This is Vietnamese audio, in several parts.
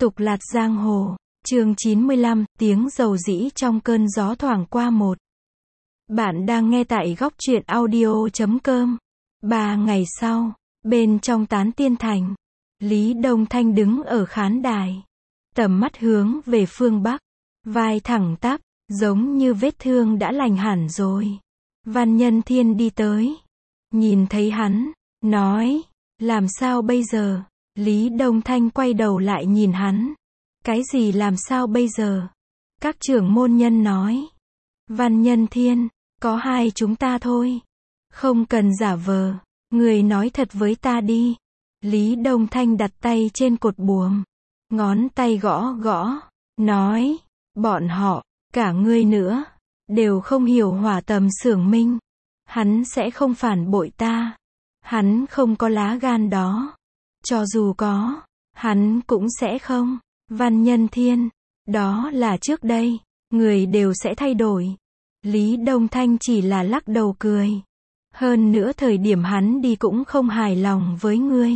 Tục lạt giang hồ, chương 95, tiếng dầu dĩ trong cơn gió thoảng qua một. Bạn đang nghe tại góc truyện audio.com. 3 ngày sau, bên trong Tán Tiên Thành, Lý Đông Thanh đứng ở khán đài, tầm mắt hướng về phương Bắc, vai thẳng tắp, giống như vết thương đã lành hẳn rồi. Văn Nhân Thiên đi tới, nhìn thấy hắn, nói, làm sao bây giờ? Lý Đông Thanh quay đầu lại nhìn hắn. Cái gì làm sao bây giờ? Các trưởng môn nhân nói. Văn Nhân Thiên, có hai chúng ta thôi. Không cần giả vờ, người nói thật với ta đi. Lý Đông Thanh đặt tay trên cột buồm, ngón tay gõ gõ, nói, bọn họ, cả ngươi nữa, đều không hiểu Hỏa Tầm Xưởng Minh. Hắn sẽ không phản bội ta. Hắn không có lá gan đó. Cho dù có, hắn cũng sẽ không. Văn Nhân Thiên, đó là trước đây, người đều sẽ thay đổi. Lý Đông Thanh chỉ là lắc đầu cười. Hơn nữa thời điểm hắn đi cũng không hài lòng với ngươi.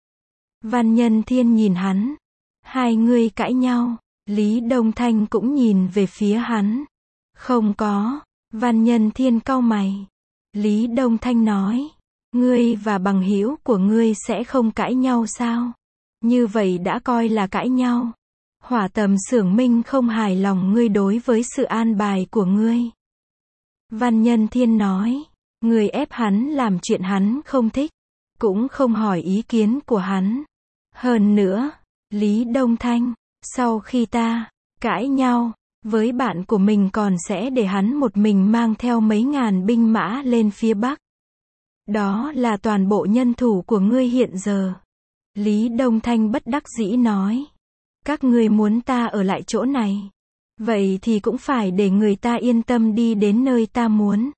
Văn Nhân Thiên nhìn hắn. Hai ngươi cãi nhau. Lý Đông Thanh cũng nhìn về phía hắn. Không có. Văn Nhân Thiên cau mày. Lý Đông Thanh nói. Ngươi và bằng hữu của ngươi sẽ không cãi nhau sao? Như vậy đã coi là cãi nhau. Hỏa Tầm Xưởng Minh không hài lòng ngươi đối với sự an bài của ngươi. Văn Nhân Thiên nói. Ngươi ép hắn làm chuyện hắn không thích. Cũng không hỏi ý kiến của hắn. Hơn nữa, Lý Đông Thanh, sau khi ta cãi nhau với bạn của mình còn sẽ để hắn một mình mang theo mấy ngàn binh mã lên phía Bắc. Đó là toàn bộ nhân thủ của ngươi hiện giờ. Lý Đông Thanh bất đắc dĩ nói. Các ngươi muốn ta ở lại chỗ này. Vậy thì cũng phải để người ta yên tâm đi đến nơi ta muốn.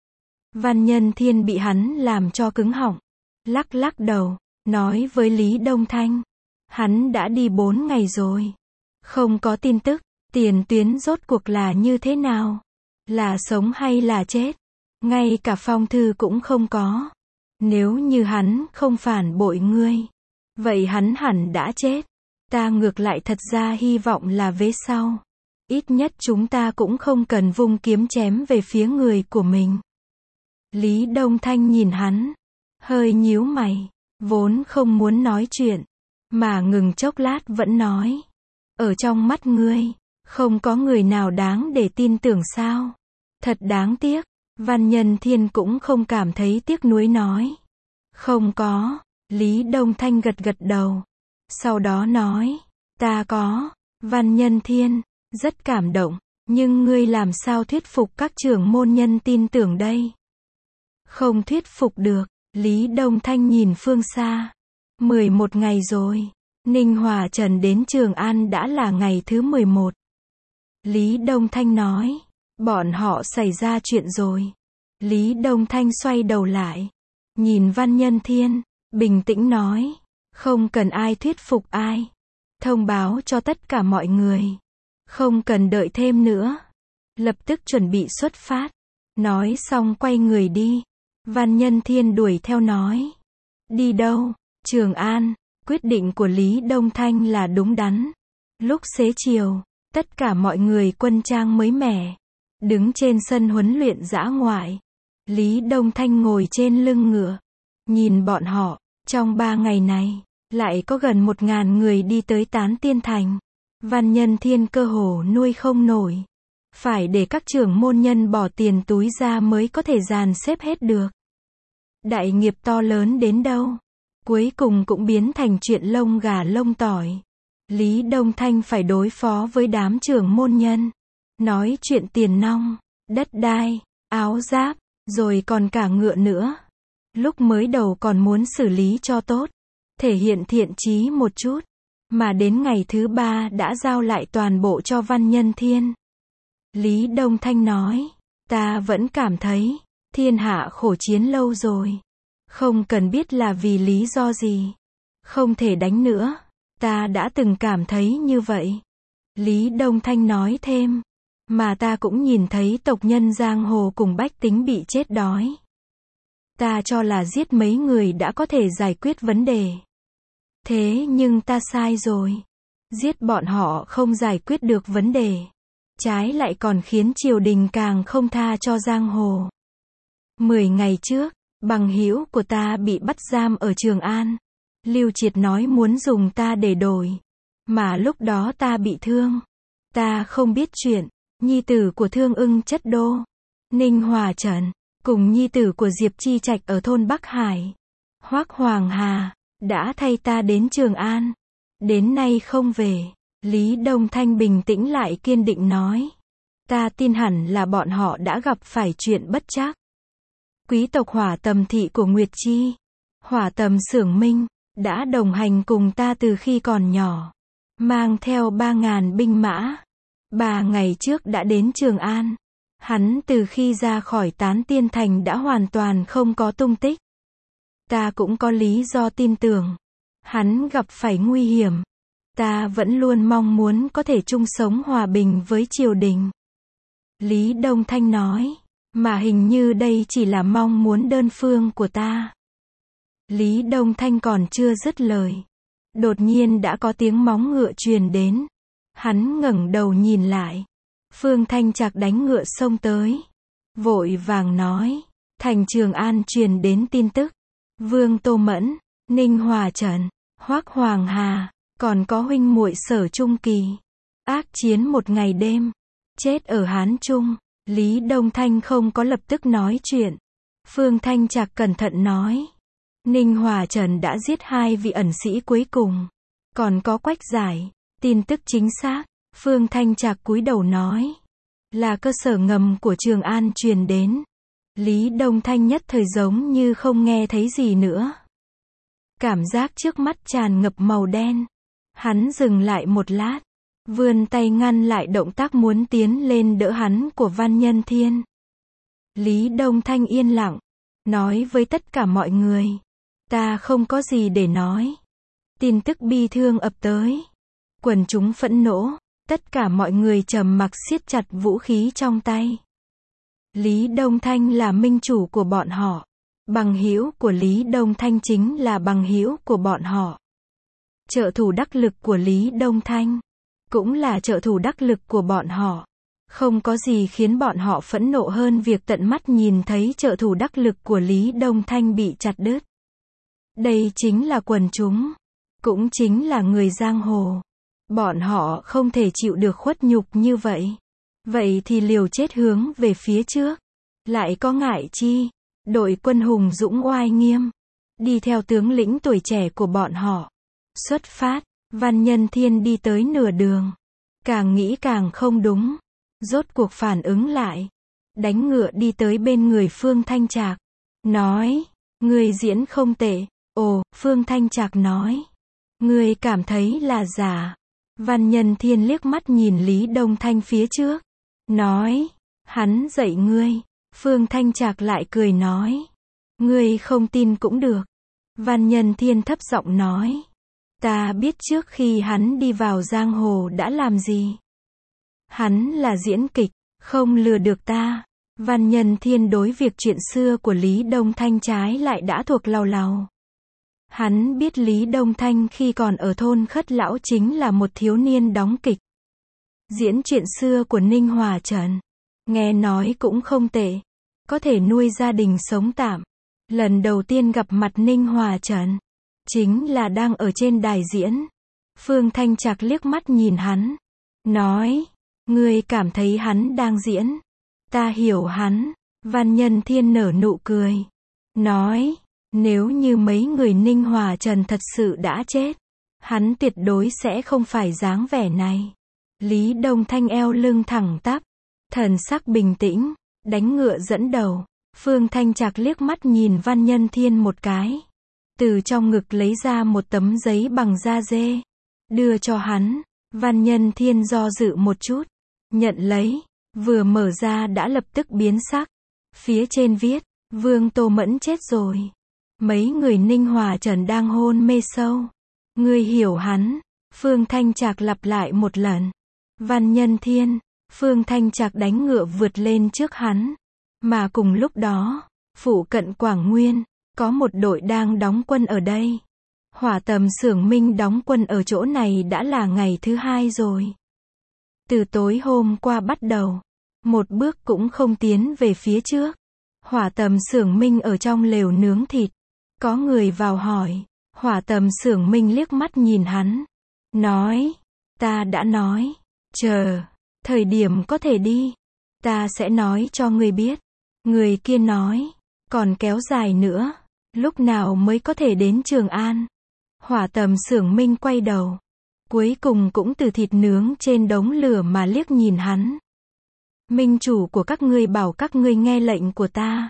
Văn Nhân Thiên bị hắn làm cho cứng họng. Lắc lắc đầu, nói với Lý Đông Thanh. Hắn đã đi 4 ngày rồi. Không có tin tức, tiền tuyến rốt cuộc là như thế nào? Là sống hay là chết? Ngay cả phong thư cũng không có. Nếu như hắn không phản bội ngươi, vậy hắn hẳn đã chết. Ta ngược lại thật ra hy vọng là vế sau. Ít nhất chúng ta cũng không cần vung kiếm chém về phía người của mình. Lý Đông Thanh nhìn hắn, hơi nhíu mày, vốn không muốn nói chuyện, mà ngừng chốc lát vẫn nói. Ở trong mắt ngươi, không có người nào đáng để tin tưởng sao? Thật đáng tiếc. Văn Nhân Thiên cũng không cảm thấy tiếc nuối nói. Không có. Lý Đông Thanh gật gật đầu. Sau đó nói. Ta có. Văn Nhân Thiên, rất cảm động. Nhưng ngươi làm sao thuyết phục các trưởng môn nhân tin tưởng đây? Không thuyết phục được. Lý Đông Thanh nhìn phương xa. 11 ngày rồi. Ninh Hòa Trần đến Trường An đã là ngày thứ 11. Lý Đông Thanh nói. Bọn họ xảy ra chuyện rồi. Lý Đông Thanh xoay đầu lại. Nhìn Văn Nhân Thiên, bình tĩnh nói. Không cần ai thuyết phục ai. Thông báo cho tất cả mọi người. Không cần đợi thêm nữa. Lập tức chuẩn bị xuất phát. Nói xong quay người đi. Văn Nhân Thiên đuổi theo nói. Đi đâu? Trường An. Quyết định của Lý Đông Thanh là đúng đắn. Lúc xế chiều, tất cả mọi người quân trang mới mẻ. Đứng trên sân huấn luyện dã ngoại. Lý Đông Thanh ngồi trên lưng ngựa. Nhìn bọn họ, trong 3 ngày này, lại có gần 1000 người đi tới Tán Tiên Thành. Văn Nhân Thiên cơ hồ nuôi không nổi. Phải để các trưởng môn nhân bỏ tiền túi ra mới có thể dàn xếp hết được. Đại nghiệp to lớn đến đâu, cuối cùng cũng biến thành chuyện lông gà lông tỏi. Lý Đông Thanh phải đối phó với đám trưởng môn nhân. Nói chuyện tiền nong, đất đai, áo giáp, rồi còn cả ngựa nữa. Lúc mới đầu còn muốn xử lý cho tốt, thể hiện thiện chí một chút, mà đến ngày thứ 3 đã giao lại toàn bộ cho Văn Nhân Thiên. Lý Đông Thanh nói, ta vẫn cảm thấy, thiên hạ khổ chiến lâu rồi. Không cần biết là vì lý do gì. Không thể đánh nữa. Ta đã từng cảm thấy như vậy. Lý Đông Thanh nói thêm. Mà ta cũng nhìn thấy tộc nhân giang hồ cùng bách tính bị chết đói. Ta cho là giết mấy người đã có thể giải quyết vấn đề. Thế nhưng ta sai rồi. Giết bọn họ không giải quyết được vấn đề. Trái lại còn khiến triều đình càng không tha cho giang hồ. 10 ngày trước, bằng hữu của ta bị bắt giam ở Trường An. Lưu Triệt nói muốn dùng ta để đổi. Mà lúc đó ta bị thương. Ta không biết chuyện. Nhi tử của Thương Ưng Chất Đô, Ninh Hòa Trần, cùng nhi tử của Diệp Chi Trạch ở thôn Bắc Hải, Hoắc Hoàng Hà, đã thay ta đến Trường An. Đến nay không về. Lý Đông Thanh bình tĩnh lại kiên định nói. Ta tin hẳn là bọn họ đã gặp phải chuyện bất trắc. Quý tộc Hỏa Tầm thị của Nguyệt Chi, Hỏa Tầm Xưởng Minh, đã đồng hành cùng ta từ khi còn nhỏ. Mang theo 3.000 binh mã. 3 ngày trước đã đến Trường An. Hắn từ khi ra khỏi Tán Tiên Thành đã hoàn toàn không có tung tích. Ta cũng có lý do tin tưởng. Hắn gặp phải nguy hiểm. Ta vẫn luôn mong muốn có thể chung sống hòa bình với triều đình. Lý Đông Thanh nói. Mà hình như đây chỉ là mong muốn đơn phương của ta. Lý Đông Thanh còn chưa dứt lời. Đột nhiên đã có tiếng móng ngựa truyền đến. Hắn ngẩng đầu nhìn lại. Phương Thanh Trạc đánh ngựa xông tới. Vội vàng nói. Thành Trường An truyền đến tin tức. Vương Tô Mẫn, Ninh Hòa Trần, Hoắc Hoàng Hà, còn có huynh muội Sở Trung Kỳ. Ác chiến một ngày đêm. Chết ở Hán Trung. Lý Đông Thanh không có lập tức nói chuyện. Phương Thanh Trạc cẩn thận nói. Ninh Hòa Trần đã giết 2 vị ẩn sĩ cuối cùng. Còn có Quách Giải. Tin tức chính xác. Phương Thanh Trạc cúi đầu nói. Là cơ sở ngầm của Trường An truyền đến. Lý Đông Thanh nhất thời giống như không nghe thấy gì nữa. Cảm giác trước mắt tràn ngập màu đen. Hắn dừng lại một lát. Vươn tay ngăn lại động tác muốn tiến lên đỡ hắn của Văn Nhân Thiên. Lý Đông Thanh yên lặng. Nói với tất cả mọi người. Ta không có gì để nói. Tin tức bi thương ập tới. Quần chúng phẫn nộ. Tất cả mọi người trầm mặc siết chặt vũ khí trong tay. Lý Đông Thanh là minh chủ của bọn họ. Bằng hữu của Lý Đông Thanh chính là bằng hữu của bọn họ. Trợ thủ đắc lực của Lý Đông Thanh cũng là trợ thủ đắc lực của bọn họ. Không có gì khiến bọn họ phẫn nộ hơn việc tận mắt nhìn thấy trợ thủ đắc lực của Lý Đông Thanh bị chặt đứt. Đây chính là quần chúng. Cũng chính là người giang hồ. Bọn họ không thể chịu được khuất nhục như vậy. Vậy thì liều chết hướng về phía trước. Lại có ngại chi? Đội quân hùng dũng oai nghiêm. Đi theo tướng lĩnh tuổi trẻ của bọn họ. Xuất phát. Văn Nhân Thiên đi tới nửa đường. Càng nghĩ càng không đúng. Rốt cuộc phản ứng lại. Đánh ngựa đi tới bên người Phương Thanh Trạc. Nói. Người diễn không tệ. Ồ, Phương Thanh Trạc nói. Người cảm thấy là giả. Văn Nhân Thiên liếc mắt nhìn Lý Đông Thanh phía trước. Nói. Hắn dạy ngươi. Phương Thanh Trạc lại cười nói. Ngươi không tin cũng được. Văn Nhân Thiên thấp giọng nói. Ta biết trước khi hắn đi vào giang hồ đã làm gì. Hắn là diễn kịch, không lừa được ta. Văn Nhân Thiên đối việc chuyện xưa của Lý Đông Thanh trái lại đã thuộc lầu lầu. Hắn biết Lý Đông Thanh khi còn ở thôn Khất Lão chính là một thiếu niên đóng kịch. Diễn chuyện xưa của Ninh Hòa Trần. Nghe nói cũng không tệ. Có thể nuôi gia đình sống tạm. Lần đầu tiên gặp mặt Ninh Hòa Trần. Chính là đang ở trên đài diễn. Phương Thanh Trạc liếc mắt nhìn hắn. Nói. Ngươi cảm thấy hắn đang diễn. Ta hiểu hắn. Văn Nhân Thiên nở nụ cười. Nói. Nếu như mấy người Ninh Hòa Trần thật sự đã chết. Hắn tuyệt đối sẽ không phải dáng vẻ này. Lý Đông Thanh eo lưng thẳng tắp. Thần sắc bình tĩnh. Đánh ngựa dẫn đầu. Phương Thanh Trạc liếc mắt nhìn Văn Nhân Thiên một cái. Từ trong ngực lấy ra một tấm giấy bằng da dê. Đưa cho hắn. Văn Nhân Thiên do dự một chút. Nhận lấy. Vừa mở ra đã lập tức biến sắc. Phía trên viết. Vương Tô Mẫn chết rồi. Mấy người Ninh Hòa Trần đang hôn mê sâu. Ngươi hiểu hắn. Phương Thanh Trạc lặp lại một lần. Văn Nhân Thiên. Phương Thanh Trạc đánh ngựa vượt lên trước hắn. Mà cùng lúc đó. Phụ cận Quảng Nguyên. Có một đội đang đóng quân ở đây. Hỏa Tầm Xưởng Minh đóng quân ở chỗ này đã là ngày thứ 2 rồi. Từ tối hôm qua bắt đầu, một bước cũng không tiến về phía trước. Hỏa Tầm Xưởng Minh ở trong lều nướng thịt. Có người vào hỏi. Hỏa Tầm Xưởng Minh liếc mắt nhìn hắn. Nói, ta đã nói, chờ, thời điểm có thể đi, ta sẽ nói cho ngươi biết. Người kia nói, còn kéo dài nữa, lúc nào mới có thể đến Trường An? Hỏa Tầm Xưởng Minh quay đầu, cuối cùng cũng từ thịt nướng trên đống lửa mà liếc nhìn hắn. Minh chủ của các ngươi bảo các ngươi nghe lệnh của ta.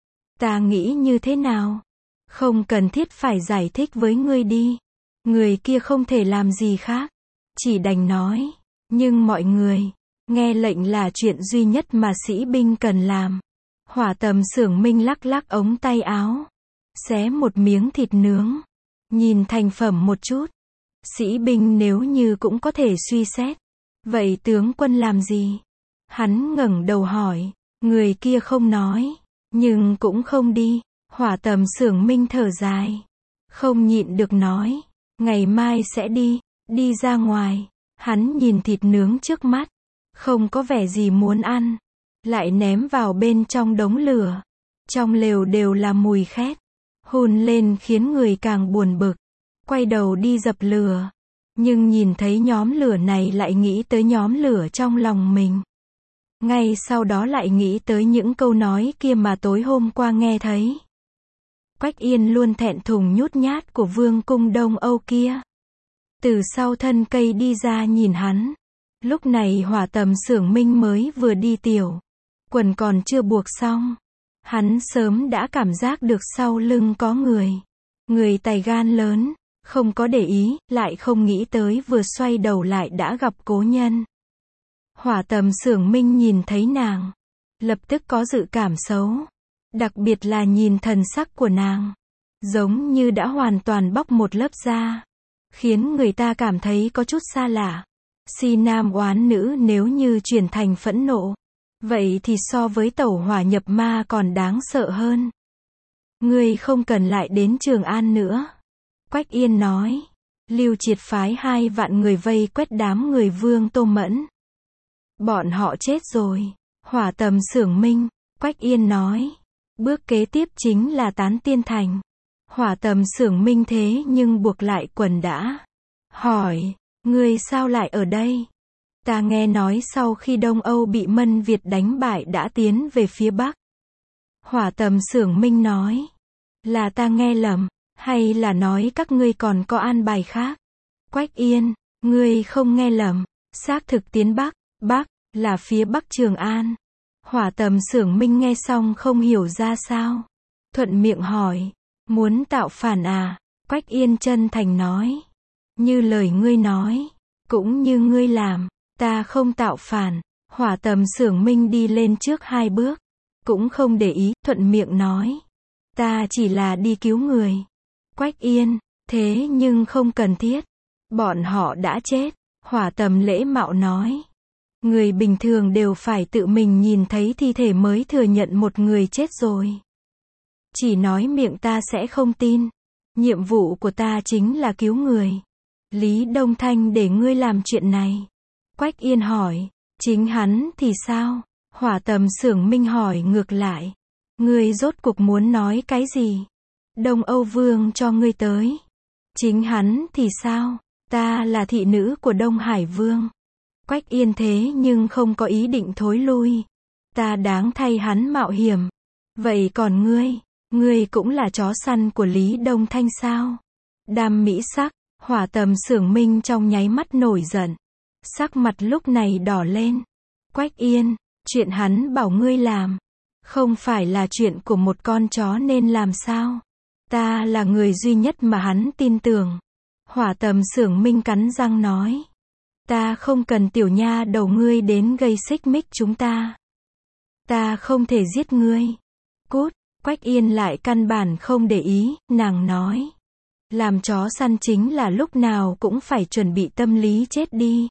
Ta nghĩ như thế nào? Không cần thiết phải giải thích với ngươi đi. Người kia không thể làm gì khác, chỉ đành nói, nhưng mọi người, nghe lệnh là chuyện duy nhất mà sĩ binh cần làm. Hỏa Tầm Xưởng Minh lắc lắc ống tay áo, xé một miếng thịt nướng, nhìn thành phẩm một chút. Sĩ binh nếu như cũng có thể suy xét, vậy tướng quân làm gì? Hắn ngẩng đầu hỏi, người kia không nói, nhưng cũng không đi. Hỏa Tầm Xưởng Minh thở dài, không nhịn được nói, ngày mai sẽ đi. Đi ra ngoài, hắn nhìn thịt nướng trước mắt, không có vẻ gì muốn ăn, lại ném vào bên trong đống lửa. Trong lều đều là mùi khét, hun lên khiến người càng buồn bực. Quay đầu đi dập lửa, nhưng nhìn thấy nhóm lửa này lại nghĩ tới nhóm lửa trong lòng mình. Ngay sau đó lại nghĩ tới những câu nói kia mà tối hôm qua nghe thấy. Quách Yên luôn thẹn thùng nhút nhát của vương cung Đông Âu kia. Từ sau thân cây đi ra nhìn hắn. Lúc này Hỏa Tầm Xưởng Minh mới vừa đi tiểu, quần còn chưa buộc xong. Hắn sớm đã cảm giác được sau lưng có người. Người tài gan lớn, không có để ý, lại không nghĩ tới vừa xoay đầu lại đã gặp cố nhân. Hỏa Tầm Xưởng Minh nhìn thấy nàng, lập tức có dự cảm xấu. Đặc biệt là nhìn thần sắc của nàng, giống như đã hoàn toàn bóc một lớp da, khiến người ta cảm thấy có chút xa lạ. Si nam oán nữ nếu như chuyển thành phẫn nộ, vậy thì so với tẩu hỏa nhập ma còn đáng sợ hơn. Ngươi không cần lại đến Trường An nữa. Quách Yên nói. Lưu Triệt phái 2 vạn người vây quét đám người Vương Tô Mẫn. Bọn họ chết rồi. Hỏa Tầm Xưởng Minh. Quách Yên nói. Bước kế tiếp chính là tán Tiên Thành. Hỏa Tầm Xưởng Minh thế nhưng buộc lại quần đã. Hỏi, ngươi sao lại ở đây? Ta nghe nói sau khi Đông Âu bị Mân Việt đánh bại đã tiến về phía Bắc. Hỏa Tầm Xưởng Minh nói. Là ta nghe lầm, hay là nói các ngươi còn có an bài khác? Quách Yên, ngươi không nghe lầm, xác thực tiến Bắc, Bắc, là phía Bắc Trường An. Hỏa Tầm Xưởng Minh nghe xong không hiểu ra sao. Thuận miệng hỏi, muốn tạo phản à? Quách Yên chân thành nói. Như lời ngươi nói, cũng như ngươi làm, ta không tạo phản. Hỏa Tầm Xưởng Minh đi lên trước 2 bước, cũng không để ý, thuận miệng nói. Ta chỉ là đi cứu người. Quách Yên, thế nhưng không cần thiết. Bọn họ đã chết. Hỏa Tầm lễ mạo nói. Người bình thường đều phải tự mình nhìn thấy thi thể mới thừa nhận một người chết rồi. Chỉ nói miệng ta sẽ không tin. Nhiệm vụ của ta chính là cứu người. Lý Đông Thanh để ngươi làm chuyện này. Quách Yên hỏi, chính hắn thì sao? Hỏa Tầm Xưởng Minh hỏi ngược lại. Ngươi rốt cuộc muốn nói cái gì? Đông Âu Vương cho ngươi tới. Chính hắn thì sao? Ta là thị nữ của Đông Hải Vương. Quách Yên thế nhưng không có ý định thối lui. Ta đáng thay hắn mạo hiểm. Vậy còn ngươi cũng là chó săn của Lý Đông Thanh sao? Đam mỹ sắc. Hỏa Tầm Xưởng Minh trong nháy mắt nổi giận. Sắc mặt lúc này đỏ lên. Quách Yên, chuyện hắn bảo ngươi làm, không phải là chuyện của một con chó nên làm sao? Ta là người duy nhất mà hắn tin tưởng. Hỏa Tầm Xưởng Minh cắn răng nói. Ta không cần tiểu nha đầu ngươi đến gây xích mích chúng ta. Ta không thể giết ngươi. Cút. Quách Yên lại căn bản không để ý, nàng nói. Làm chó săn chính là lúc nào cũng phải chuẩn bị tâm lý chết đi.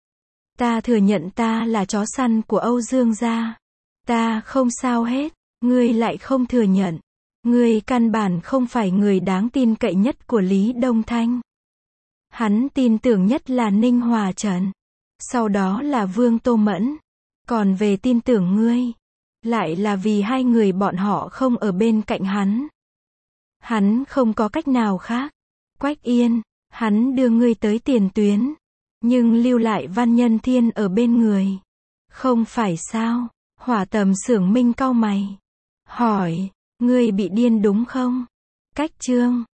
Ta thừa nhận ta là chó săn của Âu Dương gia. Ta không sao hết, ngươi lại không thừa nhận. Ngươi căn bản không phải người đáng tin cậy nhất của Lý Đông Thanh. Hắn tin tưởng nhất là Ninh Hòa Trần. Sau đó là Vương Tô Mẫn. Còn về tin tưởng ngươi, lại là vì hai người bọn họ không ở bên cạnh hắn. Hắn không có cách nào khác. Quách Yên, hắn đưa ngươi tới tiền tuyến, nhưng lưu lại Văn Nhân Thiên ở bên người. Không phải sao? Hỏa Tầm Xưởng Minh cau mày. Hỏi, ngươi bị điên đúng không? Cách Trương,